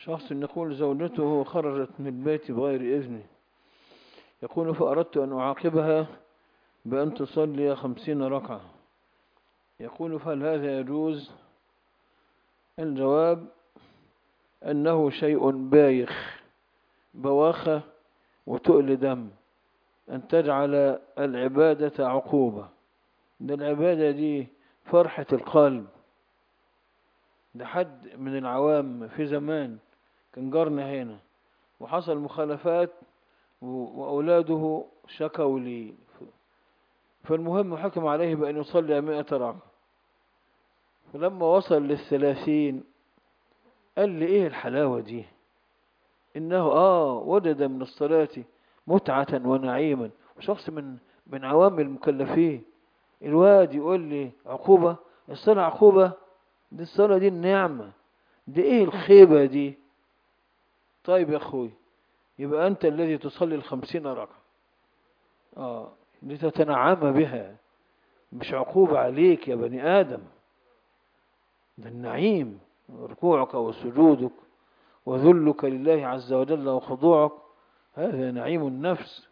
شخص يقول زوجته خرجت من البيت بغير إذنه، يقول فأردت أن أعاقبها بأن تصلي 50 ركعة، يقول فهل هذا يجوز؟ الجواب أنه شيء بايخ، بواخة وتؤل دم، أن تجعل العبادة عقوبة. ده العبادة دي فرحة القلب. ده حد من العوام في زمان كان جارنا هنا وحصل مخالفات وأولاده شكوا لي، فالمهم حكم عليه بأن يصلي 100 ركعة. فلما وصل لل30 قال لي إيه الحلاوة دي؟ إنه وجد من الصلاة متعة ونعيما. وشخص من عوام المكلفين، الواد يقول لي عقوبة؟ الصلاة عقوبة؟ دي الصلاة دي النعمة، دي إيه الخيبة دي؟ طيب يا أخوي، يبقى أنت الذي تصلي 50 ركعة لتتنعم بها، مش عقوبة عليك يا بني آدم. ده النعيم، ركوعك وسجودك وذلك لله عز وجل وخضوعك، هذا نعيم النفس.